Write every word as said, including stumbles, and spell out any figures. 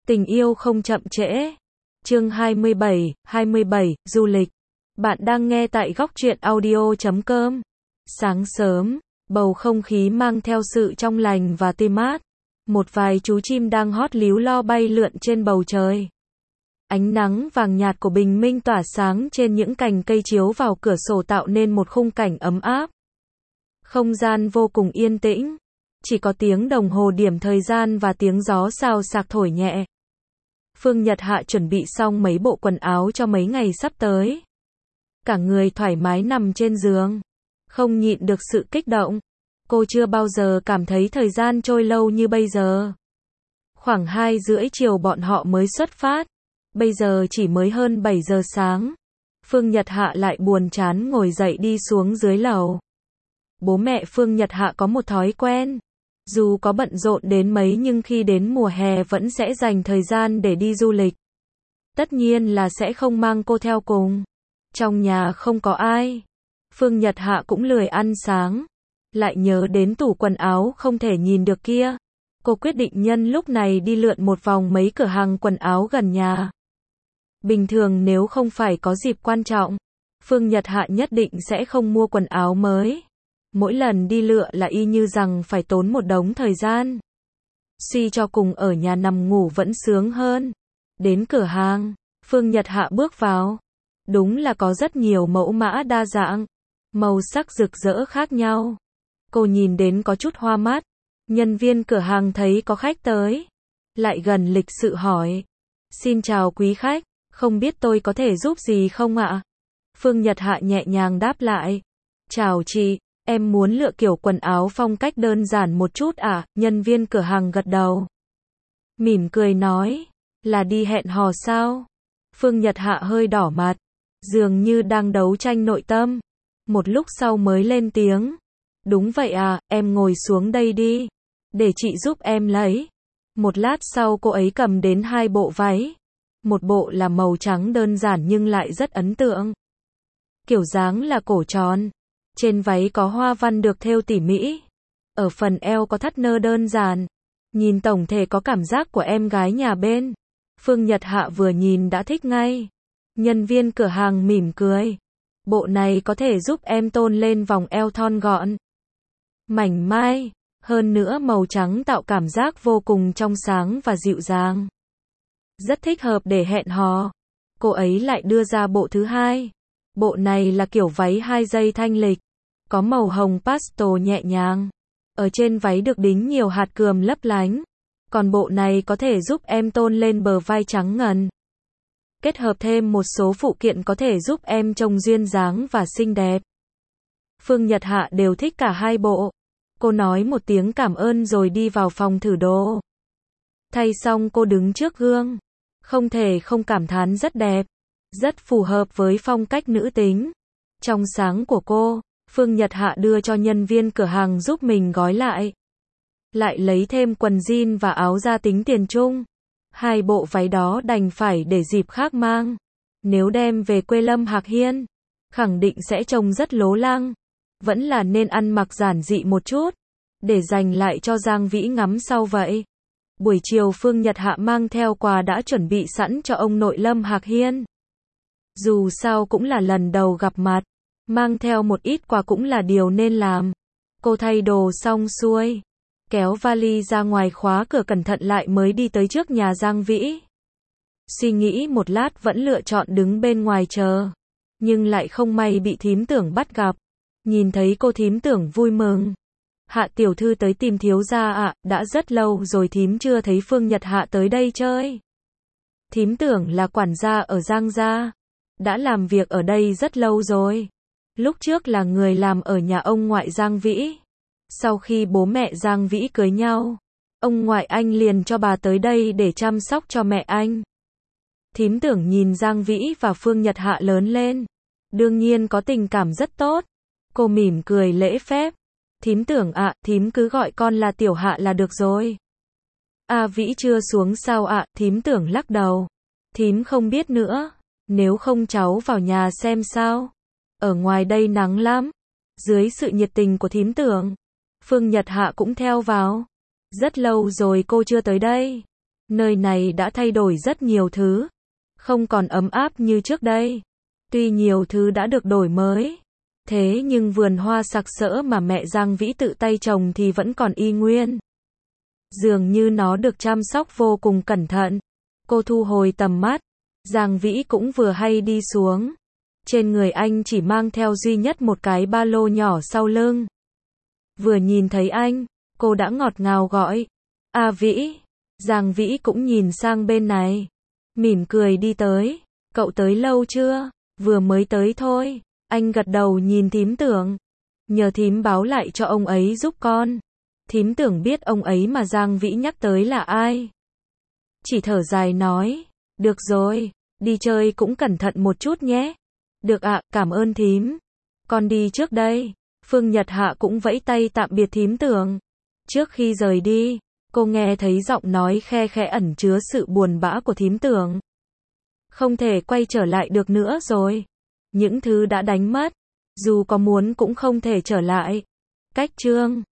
Tình yêu không chậm trễ. Chương hai mươi bảy, hai mươi bảy, du lịch. Bạn đang nghe tại góc truyện audio chấm com. Sáng sớm, bầu không khí mang theo sự trong lành và tươi mát. Một vài chú chim đang hót líu lo bay lượn trên bầu trời. Ánh nắng vàng nhạt của bình minh tỏa sáng trên những cành cây chiếu vào cửa sổ tạo nên một khung cảnh ấm áp. Không gian vô cùng yên tĩnh. Chỉ có tiếng đồng hồ điểm thời gian và tiếng gió xào xạc thổi nhẹ. Phương Nhật Hạ chuẩn bị xong mấy bộ quần áo cho mấy ngày sắp tới. Cả người thoải mái nằm trên giường. Không nhịn được sự kích động. Cô chưa bao giờ cảm thấy thời gian trôi lâu như bây giờ. Khoảng hai rưỡi chiều bọn họ mới xuất phát. Bây giờ chỉ mới hơn bảy giờ sáng. Phương Nhật Hạ lại buồn chán ngồi dậy đi xuống dưới lầu. Bố mẹ Phương Nhật Hạ có một thói quen. Dù có bận rộn đến mấy nhưng khi đến mùa hè vẫn sẽ dành thời gian để đi du lịch. Tất nhiên là sẽ không mang cô theo cùng. Trong nhà không có ai. Phương Nhật Hạ cũng lười ăn sáng. Lại nhớ đến tủ quần áo không thể nhìn được kia. Cô quyết định nhân lúc này đi lượn một vòng mấy cửa hàng quần áo gần nhà. Bình thường nếu không phải có dịp quan trọng, Phương Nhật Hạ nhất định sẽ không mua quần áo mới. Mỗi lần đi lựa là y như rằng phải tốn một đống thời gian. Suy cho cùng ở nhà nằm ngủ vẫn sướng hơn. Đến cửa hàng, Phương Nhật Hạ bước vào. Đúng là có rất nhiều mẫu mã đa dạng, màu sắc rực rỡ khác nhau. Cô nhìn đến có chút hoa mắt. Nhân viên cửa hàng thấy có khách tới, lại gần lịch sự hỏi. Xin chào quý khách, không biết tôi có thể giúp gì không ạ? Phương Nhật Hạ nhẹ nhàng đáp lại. Chào chị. Em muốn lựa kiểu quần áo phong cách đơn giản một chút à? Nhân viên cửa hàng gật đầu. Mỉm cười nói. Là đi hẹn hò sao? Phương Nhật Hạ hơi đỏ mặt. Dường như đang đấu tranh nội tâm. Một lúc sau mới lên tiếng. Đúng vậy à, em ngồi xuống đây đi. Để chị giúp em lấy. Một lát sau cô ấy cầm đến hai bộ váy. Một bộ là màu trắng đơn giản nhưng lại rất ấn tượng. Kiểu dáng là cổ tròn. Trên váy có hoa văn được thêu tỉ mỉ. Ở phần eo có thắt nơ đơn giản. Nhìn tổng thể có cảm giác của em gái nhà bên. Phương Nhật Hạ vừa nhìn đã thích ngay. Nhân viên cửa hàng mỉm cười. Bộ này có thể giúp em tôn lên vòng eo thon gọn. Mảnh mai. Hơn nữa màu trắng tạo cảm giác vô cùng trong sáng và dịu dàng. Rất thích hợp để hẹn hò. Cô ấy lại đưa ra bộ thứ hai. Bộ này là kiểu váy hai dây thanh lịch. Có màu hồng pastel nhẹ nhàng. Ở trên váy được đính nhiều hạt cườm lấp lánh. Còn bộ này có thể giúp em tôn lên bờ vai trắng ngần. Kết hợp thêm một số phụ kiện có thể giúp em trông duyên dáng và xinh đẹp. Phương Nhật Hạ đều thích cả hai bộ. Cô nói một tiếng cảm ơn rồi đi vào phòng thử đồ. Thay xong cô đứng trước gương. Không thể không cảm thán rất đẹp. Rất phù hợp với phong cách nữ tính. Trong sáng của cô, Phương Nhật Hạ đưa cho nhân viên cửa hàng giúp mình gói lại. Lại lấy thêm quần jean và áo ra tính tiền chung. Hai bộ váy đó đành phải để dịp khác mang. Nếu đem về quê Lâm Hạc Hiên, khẳng định sẽ trông rất lố lăng. Vẫn là nên ăn mặc giản dị một chút, để dành lại cho Giang Vĩ ngắm sau vậy. Buổi chiều Phương Nhật Hạ mang theo quà đã chuẩn bị sẵn cho ông nội Lâm Hạc Hiên. Dù sao cũng là lần đầu gặp mặt, mang theo một ít quà cũng là điều nên làm. Cô thay đồ xong xuôi, kéo vali ra ngoài khóa cửa cẩn thận lại mới đi tới trước nhà Giang Vĩ. Suy nghĩ một lát vẫn lựa chọn đứng bên ngoài chờ, nhưng lại không may bị thím Tưởng bắt gặp. Nhìn thấy cô thím Tưởng vui mừng. Hạ tiểu thư tới tìm thiếu gia ạ, à, đã rất lâu rồi thím chưa thấy Phương Nhật Hạ tới đây chơi. Thím Tưởng là quản gia ở Giang gia. Đã làm việc ở đây rất lâu rồi. Lúc trước là người làm ở nhà ông ngoại Giang Vĩ. Sau khi bố mẹ Giang Vĩ cưới nhau, ông ngoại anh liền cho bà tới đây để chăm sóc cho mẹ anh. Thím Tưởng nhìn Giang Vĩ và Phương Nhật Hạ lớn lên. Đương nhiên có tình cảm rất tốt. Cô mỉm cười lễ phép. Thím Tưởng ạ, à, thím cứ gọi con là Tiểu Hạ là được rồi. A Vĩ chưa xuống sao ạ? À? Thím Tưởng lắc đầu. Thím không biết nữa. Nếu không cháu vào nhà xem sao. Ở ngoài đây nắng lắm. Dưới sự nhiệt tình của thím Tưởng, Phương Nhật Hạ cũng theo vào. Rất lâu rồi cô chưa tới đây. Nơi này đã thay đổi rất nhiều thứ, không còn ấm áp như trước đây. Tuy nhiều thứ đã được đổi mới, thế nhưng vườn hoa sặc sỡ mà mẹ Giang Vĩ tự tay trồng thì vẫn còn y nguyên. Dường như nó được chăm sóc vô cùng cẩn thận. Cô thu hồi tầm mắt, Giang Vĩ cũng vừa hay đi xuống. Trên người anh chỉ mang theo duy nhất một cái ba lô nhỏ sau lưng. Vừa nhìn thấy anh, cô đã ngọt ngào gọi, "A Vĩ." Giang Vĩ cũng nhìn sang bên này, mỉm cười đi tới, "Cậu tới lâu chưa?" "Vừa mới tới thôi." Anh gật đầu nhìn thím Tưởng, "Nhờ thím báo lại cho ông ấy giúp con." Thím Tưởng biết ông ấy mà Giang Vĩ nhắc tới là ai. Chỉ thở dài nói, "Được rồi, đi chơi cũng cẩn thận một chút nhé." "Được ạ, cảm ơn thím. Con đi trước đây." Phương Nhật Hạ cũng vẫy tay tạm biệt thím Tưởng. Trước khi rời đi, cô nghe thấy giọng nói khe khẽ ẩn chứa sự buồn bã của thím Tưởng. Không thể quay trở lại được nữa rồi. Những thứ đã đánh mất, dù có muốn cũng không thể trở lại. Cách chương